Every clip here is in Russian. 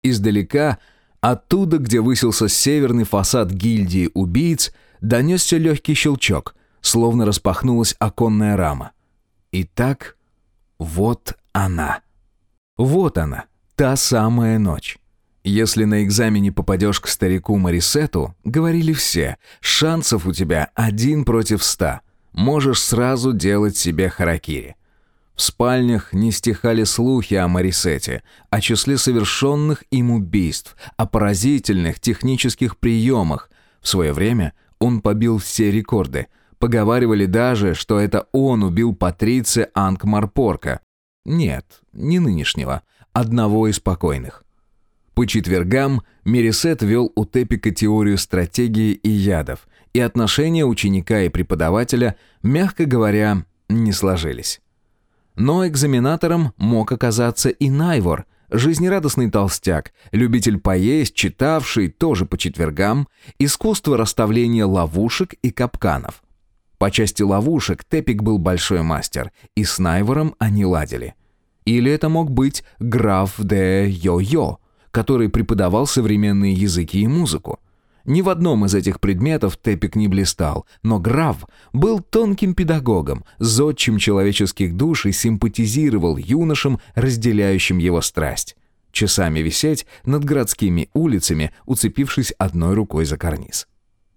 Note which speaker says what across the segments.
Speaker 1: Издалека, оттуда, где высился северный фасад гильдии убийц, донесся легкий щелчок, словно распахнулась оконная рама. Итак, вот она. Вот она, та самая ночь. Если на экзамене попадешь к старику Морисетту, говорили все, шансов у тебя 1 против 100. Можешь сразу делать себе харакири. В спальнях не стихали слухи о Морисетте, о числе совершенных им убийств, о поразительных технических приемах. В свое время он побил все рекорды. Поговаривали даже, что это он убил Патриция Анкмарпорка. Нет, не нынешнего, одного из покойных. По четвергам Морисетт вел у Тепика теорию стратегии и ядов, и отношения ученика и преподавателя, мягко говоря, не сложились. Но экзаменатором мог оказаться и Найвор, жизнерадостный толстяк, любитель поесть, читавший, тоже по четвергам, искусство расставления ловушек и капканов. По части ловушек Тепик был большой мастер, и с Найвором они ладили. Или это мог быть граф де Йо-Йо, который преподавал современные языки и музыку. Ни в одном из этих предметов Тепик не блистал, но граф был тонким педагогом, зодчим человеческих душ и симпатизировал юношам, разделяющим его страсть. Часами висеть над городскими улицами, уцепившись одной рукой за карниз.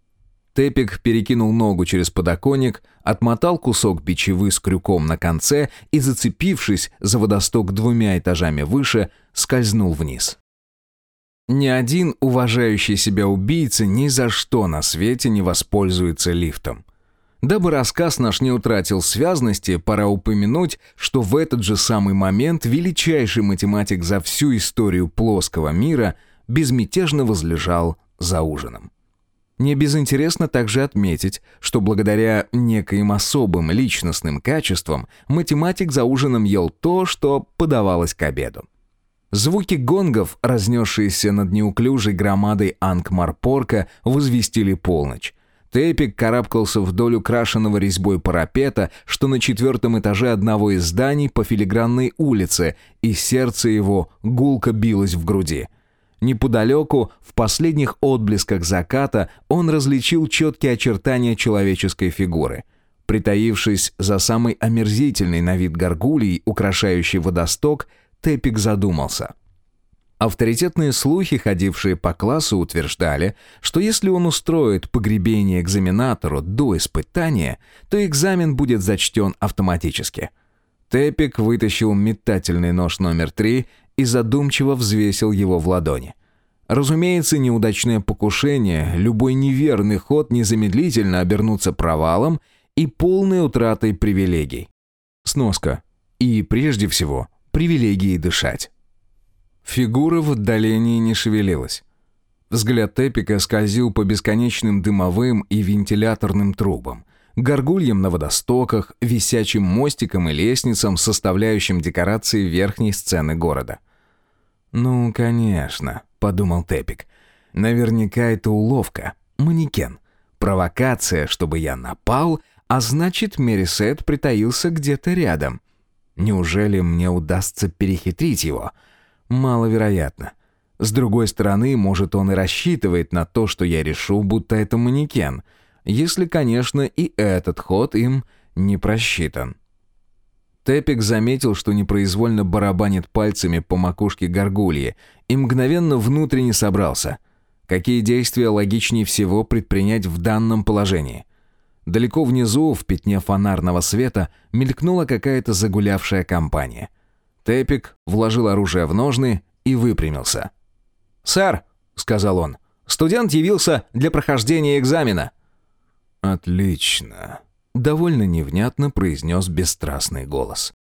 Speaker 1: Тепик перекинул ногу через подоконник, отмотал кусок бичевы с крюком на конце и, зацепившись за водосток 2 этажами выше, скользнул вниз. Ни один уважающий себя убийца ни за что на свете не воспользуется лифтом. Дабы рассказ наш не утратил связности, пора упомянуть, что в этот же самый момент величайший математик за всю историю плоского мира безмятежно возлежал за ужином. Не безинтересно также отметить, что благодаря некоим особым личностным качествам математик за ужином ел то, что подавалось к обеду. Звуки гонгов, разнесшиеся над неуклюжей громадой Анкмарпорка, возвестили полночь. Тепик карабкался вдоль украшенного резьбой парапета, что на 4-м этаже одного из зданий по филигранной улице, и сердце его гулко билось в груди. Неподалеку, в последних отблесках заката, он различил четкие очертания человеческой фигуры. Притаившись за самой омерзительной на вид горгульей, украшающей водосток, Тепик задумался. Авторитетные слухи, ходившие по классу, утверждали, что если он устроит погребение экзаменатору до испытания, то экзамен будет зачтен автоматически. Тепик вытащил метательный нож номер 3 и задумчиво взвесил его в ладони. Разумеется, неудачное покушение, любой неверный ход незамедлительно обернутся провалом и полной утратой привилегий. Сноска. И прежде всего, привилегии дышать. Фигура в отдалении не шевелилась. Взгляд Тепика скользил по бесконечным дымовым и вентиляторным трубам, горгульям на водостоках, висячим мостикам и лестницам, составляющим декорации верхней сцены города. «Ну, конечно», — подумал Тепик. «Наверняка это уловка, манекен, провокация, чтобы я напал, а значит, Морисетт притаился где-то рядом. Неужели мне удастся перехитрить его? Маловероятно. С другой стороны, может, он и рассчитывает на то, что я решу, будто это манекен, если, конечно, и этот ход им не просчитан». Тепик заметил, что непроизвольно барабанит пальцами по макушке горгульи, и мгновенно внутренне собрался. Какие действия логичнее всего предпринять в данном положении? Далеко внизу, в пятне фонарного света, мелькнула какая-то загулявшая компания. Тепик вложил оружие в ножны и выпрямился. «Сэр», — сказал он, — «студент явился для прохождения экзамена». «Отлично», — довольно невнятно произнес бесстрастный голос.